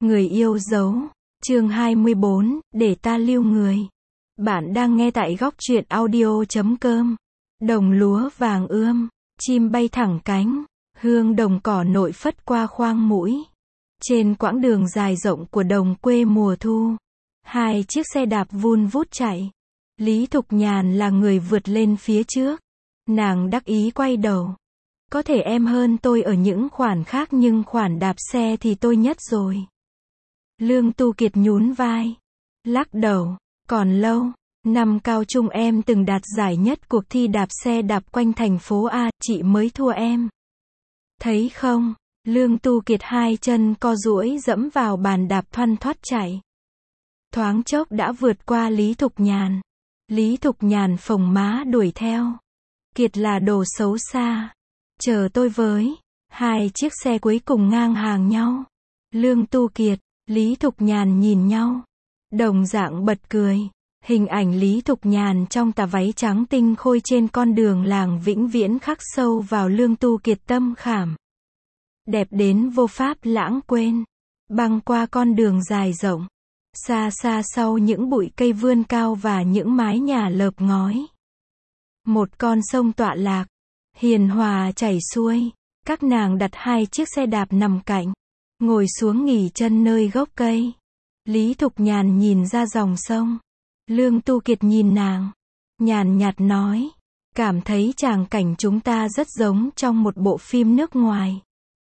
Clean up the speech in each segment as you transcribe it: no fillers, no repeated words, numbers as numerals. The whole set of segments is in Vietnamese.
Người yêu dấu. Chương 24, để ta lưu người. Bạn đang nghe tại góc truyện audio.com. Đồng lúa vàng ươm, chim bay thẳng cánh, hương đồng cỏ nội phất qua khoang mũi. Trên quãng đường dài rộng của đồng quê mùa thu, hai chiếc xe đạp vun vút chạy. Lý Thục Nhàn là người vượt lên phía trước. Nàng đắc ý quay đầu. Có thể em hơn tôi ở những khoản khác nhưng khoản đạp xe thì tôi nhất rồi. Lương Tu Kiệt nhún vai, lắc đầu, còn lâu. Năm cao trung em từng đạt giải nhất cuộc thi đạp xe đạp quanh thành phố A, chị mới thua em. Thấy không? Lương Tu Kiệt hai chân co duỗi dẫm vào bàn đạp thoăn thoắt chạy. Thoáng chốc đã vượt qua Lý Thục Nhàn. Lý Thục Nhàn phồng má đuổi theo. Kiệt là đồ xấu xa. Chờ tôi với. Hai chiếc xe cuối cùng ngang hàng nhau. Lương Tu Kiệt, Lý Thục Nhàn nhìn nhau. Đồng dạng bật cười. Hình ảnh Lý Thục Nhàn trong tà váy trắng tinh khôi trên con đường làng vĩnh viễn khắc sâu vào Lương Tu Kiệt tâm khảm. Đẹp đến vô pháp lãng quên. Băng qua con đường dài rộng. Xa xa sau những bụi cây vươn cao và những mái nhà lợp ngói. Một con sông tọa lạc, hiền hòa chảy xuôi. Các nàng đặt hai chiếc xe đạp nằm cạnh. Ngồi xuống nghỉ chân nơi gốc cây. Lý Thục Nhàn nhìn ra dòng sông. Lương Tu Kiệt nhìn nàng. Nhàn nhạt nói. Cảm thấy tràng cảnh chúng ta rất giống trong một bộ phim nước ngoài.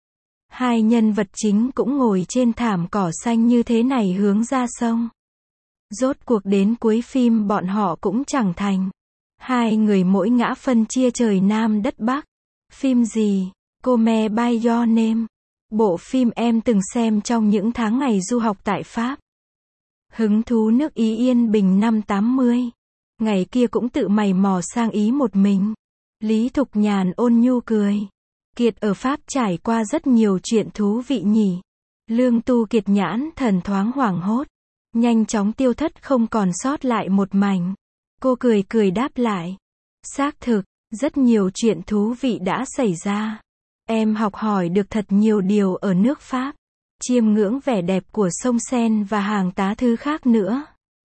Hai nhân vật chính cũng ngồi trên thảm cỏ xanh như thế này hướng ra sông. Rốt cuộc đến cuối phim bọn họ cũng chẳng thành. Hai người mỗi ngã phân chia trời Nam đất Bắc. Phim gì? Come by Your Name. Bộ phim em từng xem trong những tháng ngày du học tại Pháp. Hứng thú nước Ý yên bình năm 80. Ngày kia cũng tự mày mò sang Ý một mình. Lý Thục Nhàn ôn nhu cười. Kiệt ở Pháp trải qua rất nhiều chuyện thú vị nhỉ. Lương Tu Kiệt nhãn thần thoáng hoảng hốt. Nhanh chóng tiêu thất không còn sót lại một mảnh. Cô cười cười đáp lại. Xác thực, rất nhiều chuyện thú vị đã xảy ra. Em học hỏi được thật nhiều điều ở nước Pháp. Chiêm ngưỡng vẻ đẹp của sông Sen và hàng tá thứ khác nữa.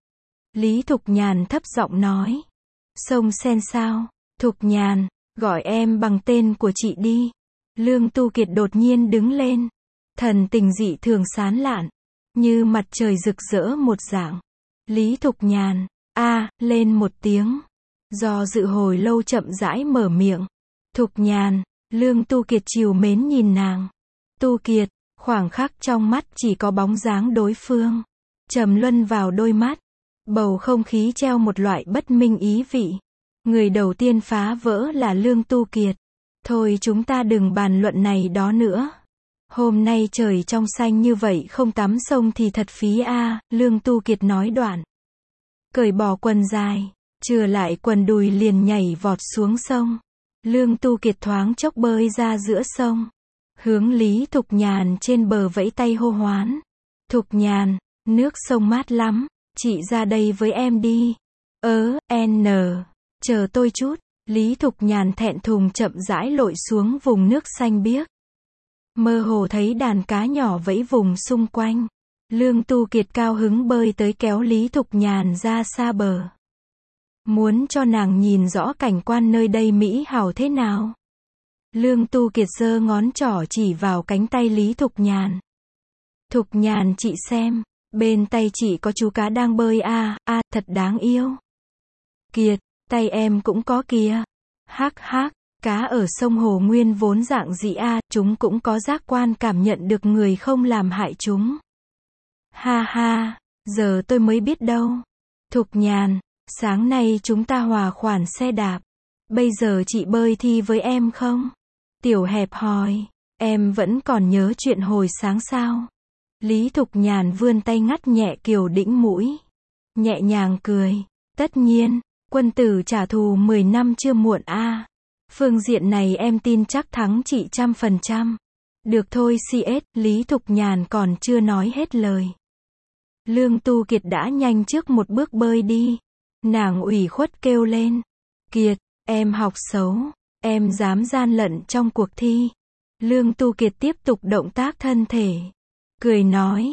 Lý Thục Nhàn thấp giọng nói. Sông Sen sao? Thục Nhàn, gọi em bằng tên của chị đi. Lương Tu Kiệt đột nhiên đứng lên. Thần tình dị thường sán lạn. Như mặt trời rực rỡ một dạng. Lý Thục Nhàn, lên một tiếng. Do dự hồi lâu chậm rãi mở miệng. Thục Nhàn, Lương Tu Kiệt trìu mến nhìn nàng. Tu Kiệt, khoảng khắc trong mắt chỉ có bóng dáng đối phương. Trầm luân vào đôi mắt. Bầu không khí treo một loại bất minh ý vị. Người đầu tiên phá vỡ là Lương Tu Kiệt. Thôi chúng ta đừng bàn luận này đó nữa. Hôm nay trời trong xanh như vậy không tắm sông thì thật phí a. Lương Tu Kiệt nói đoạn. Cởi bỏ quần dài, chừa lại quần đùi liền nhảy vọt xuống sông. Lương Tu Kiệt thoáng chốc bơi ra giữa sông. Hướng Lý Thục Nhàn trên bờ vẫy tay hô hoán. Thục Nhàn, nước sông mát lắm, chị ra đây với em đi. Chờ tôi chút. Lý Thục Nhàn thẹn thùng chậm rãi lội xuống vùng nước xanh biếc. Mơ hồ thấy đàn cá nhỏ vẫy vùng xung quanh. Lương Tu Kiệt cao hứng bơi tới kéo Lý Thục Nhàn ra xa bờ. Muốn cho nàng nhìn rõ cảnh quan nơi đây mỹ hảo thế nào. Lương Tu Kiệt giơ ngón trỏ chỉ vào cánh tay Lý Thục Nhàn. Thục Nhàn chị xem, bên tay chị có chú cá đang bơi thật đáng yêu. Kiệt, tay em cũng có kìa. Hắc hắc, cá ở sông Hồ Nguyên vốn dạng dị chúng cũng có giác quan cảm nhận được người không làm hại chúng. Ha ha, giờ tôi mới biết đâu. Thục Nhàn, sáng nay chúng ta hòa khoản xe đạp. Bây giờ chị bơi thi với em không? Tiểu hẹp hỏi, em vẫn còn nhớ chuyện hồi sáng sao? Lý Thục Nhàn vươn tay ngắt nhẹ Kiều đĩnh mũi. Nhẹ nhàng cười. Tất nhiên, quân tử trả thù 10 năm chưa muộn Phương diện này em tin chắc thắng chị 100%. Được thôi CS, Lý Thục Nhàn còn chưa nói hết lời. Lương Tu Kiệt đã nhanh trước một bước bơi đi. Nàng ủy khuất kêu lên. Kiệt, em học xấu. Em dám gian lận trong cuộc thi. Lương Tu Kiệt tiếp tục động tác thân thể. Cười nói.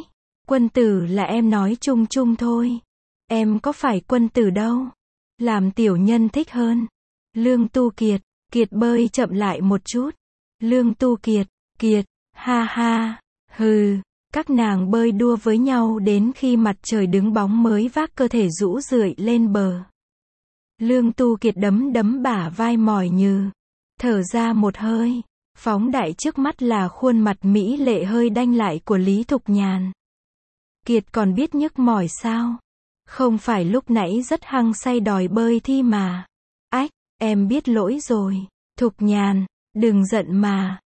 Quân tử là em nói chung chung thôi. Em có phải quân tử đâu. Làm tiểu nhân thích hơn. Lương Tu Kiệt, Kiệt bơi chậm lại một chút. Lương Tu Kiệt, Kiệt, ha ha, hừ. Các nàng bơi đua với nhau đến khi mặt trời đứng bóng mới vác cơ thể rũ rượi lên bờ. Lương Tu Kiệt đấm đấm bả vai mỏi nhừ. Thở ra một hơi. Phóng đại trước mắt là khuôn mặt mỹ lệ hơi đanh lại của Lý Thục Nhàn. Kiệt còn biết nhức mỏi sao? Không phải lúc nãy rất hăng say đòi bơi thi mà. Ách, em biết lỗi rồi. Thục Nhàn, đừng giận mà.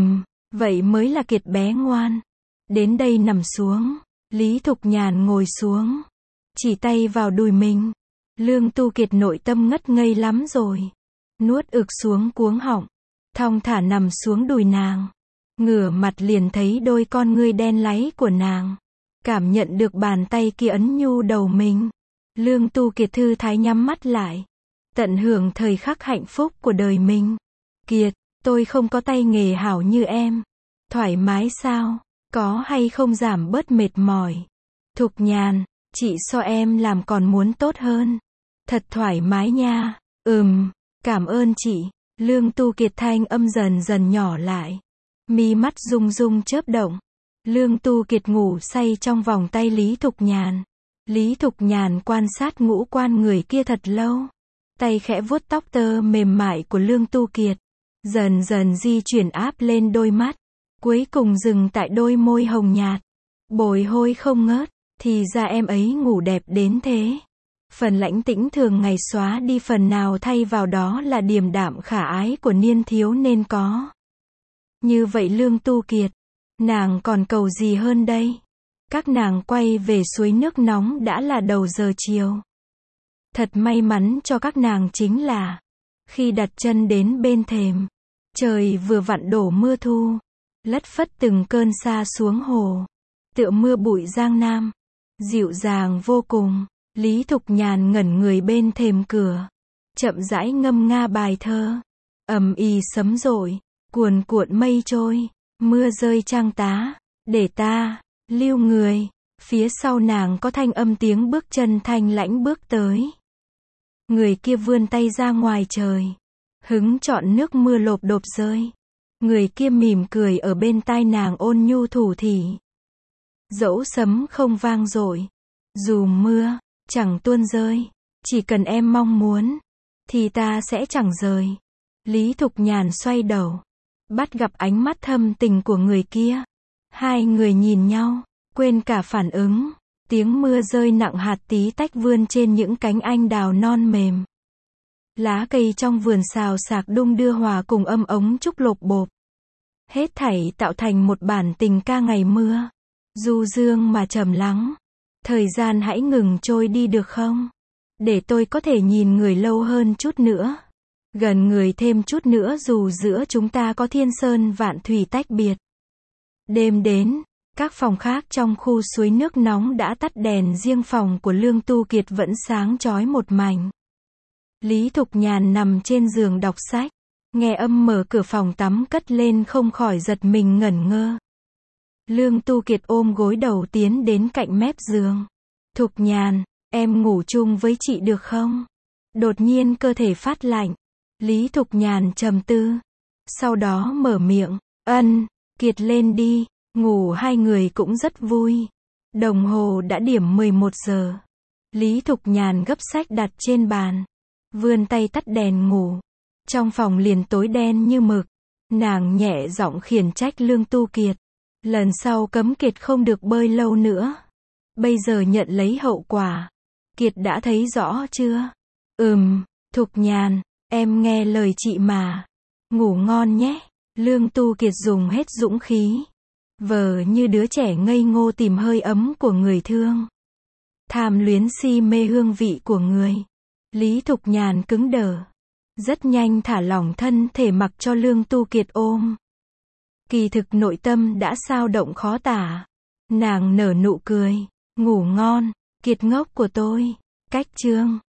Vậy mới là Kiệt bé ngoan. Đến đây nằm xuống. Lý Thục Nhàn ngồi xuống. Chỉ tay vào đùi mình. Lương Tu Kiệt nội tâm ngất ngây lắm rồi. Nuốt ực xuống cuống họng. Thong thả nằm xuống đùi nàng. Ngửa mặt liền thấy đôi con ngươi đen láy của nàng. Cảm nhận được bàn tay kia ấn nhu đầu mình. Lương Tu Kiệt thư thái nhắm mắt lại. Tận hưởng thời khắc hạnh phúc của đời mình. Kiệt, tôi không có tay nghề hảo như em. Thoải mái sao? Có hay không giảm bớt mệt mỏi? Thục Nhàn, chị so em làm còn muốn tốt hơn. Thật thoải mái nha. Cảm ơn chị. Lương Tu Kiệt thanh âm dần dần nhỏ lại. Mi mắt rung rung chớp động. Lương Tu Kiệt ngủ say trong vòng tay Lý Thục Nhàn. Lý Thục Nhàn quan sát ngũ quan người kia thật lâu. Tay khẽ vuốt tóc tơ mềm mại của Lương Tu Kiệt. Dần dần di chuyển áp lên đôi mắt. Cuối cùng dừng tại đôi môi hồng nhạt. Bồi hồi không ngớt. Thì ra em ấy ngủ đẹp đến thế. Phần lãnh tĩnh thường ngày xóa đi phần nào thay vào đó là điềm đạm khả ái của niên thiếu nên có. Như vậy Lương Tu Kiệt. Nàng còn cầu gì hơn đây? Các nàng quay về suối nước nóng đã là đầu giờ chiều. Thật may mắn cho các nàng chính là khi đặt chân đến bên thềm, trời vừa vặn đổ mưa thu, lất phất từng cơn sa xuống hồ, tựa mưa bụi giang nam, dịu dàng vô cùng. Lý Thục Nhàn ngẩn người bên thềm cửa, chậm rãi ngâm nga bài thơ. Ầm ĩ sấm rội, cuồn cuộn mây trôi, mưa rơi trăng tá, để ta lưu người. Phía sau nàng có thanh âm tiếng bước chân thanh lãnh bước tới. Người kia vươn tay ra ngoài trời, hứng chọn nước mưa lộp độp rơi. Người kia mỉm cười ở bên tai nàng ôn nhu thủ thỉ. Dẫu sấm không vang dội, dù mưa chẳng tuôn rơi, chỉ cần em mong muốn, thì ta sẽ chẳng rời. Lý Thục Nhàn xoay đầu, bắt gặp ánh mắt thâm tình của người kia. Hai người nhìn nhau, quên cả phản ứng. Tiếng mưa rơi nặng hạt tí tách vươn trên những cánh anh đào non mềm. Lá cây trong vườn xào xạc đung đưa hòa cùng âm ống trúc lộp bộp. Hết thảy tạo thành một bản tình ca ngày mưa. Du dương mà trầm lắng. Thời gian hãy ngừng trôi đi được không? Để tôi có thể nhìn người lâu hơn chút nữa. Gần người thêm chút nữa dù giữa chúng ta có thiên sơn vạn thủy tách biệt. Đêm đến, các phòng khác trong khu suối nước nóng đã tắt đèn, riêng phòng của Lương Tu Kiệt vẫn sáng chói một mảnh. Lý Thục Nhàn nằm trên giường đọc sách, nghe âm mở cửa phòng tắm cất lên không khỏi giật mình ngẩn ngơ. Lương Tu Kiệt ôm gối đầu tiến đến cạnh mép giường. Thục Nhàn, em ngủ chung với chị được không? Đột nhiên cơ thể phát lạnh. Lý Thục Nhàn trầm tư. Sau đó mở miệng, Kiệt lên đi. Ngủ hai người cũng rất vui. Đồng hồ đã điểm 11 giờ. Lý Thục Nhàn gấp sách đặt trên bàn. Vươn tay tắt đèn ngủ. Trong phòng liền tối đen như mực. Nàng nhẹ giọng khiển trách Lương Tu Kiệt. Lần sau cấm Kiệt không được bơi lâu nữa. Bây giờ nhận lấy hậu quả. Kiệt đã thấy rõ chưa? Thục Nhàn, em nghe lời chị mà. Ngủ ngon nhé. Lương Tu Kiệt dùng hết dũng khí. Vờ như đứa trẻ ngây ngô tìm hơi ấm của người thương. Tham luyến si mê hương vị của người. Lý Thục Nhàn cứng đờ. Rất nhanh thả lỏng thân thể mặc cho Lương Tu Kiệt ôm. Kỳ thực nội tâm đã sao động khó tả. Nàng nở nụ cười. Ngủ ngon, Kiệt ngốc của tôi. Cách chương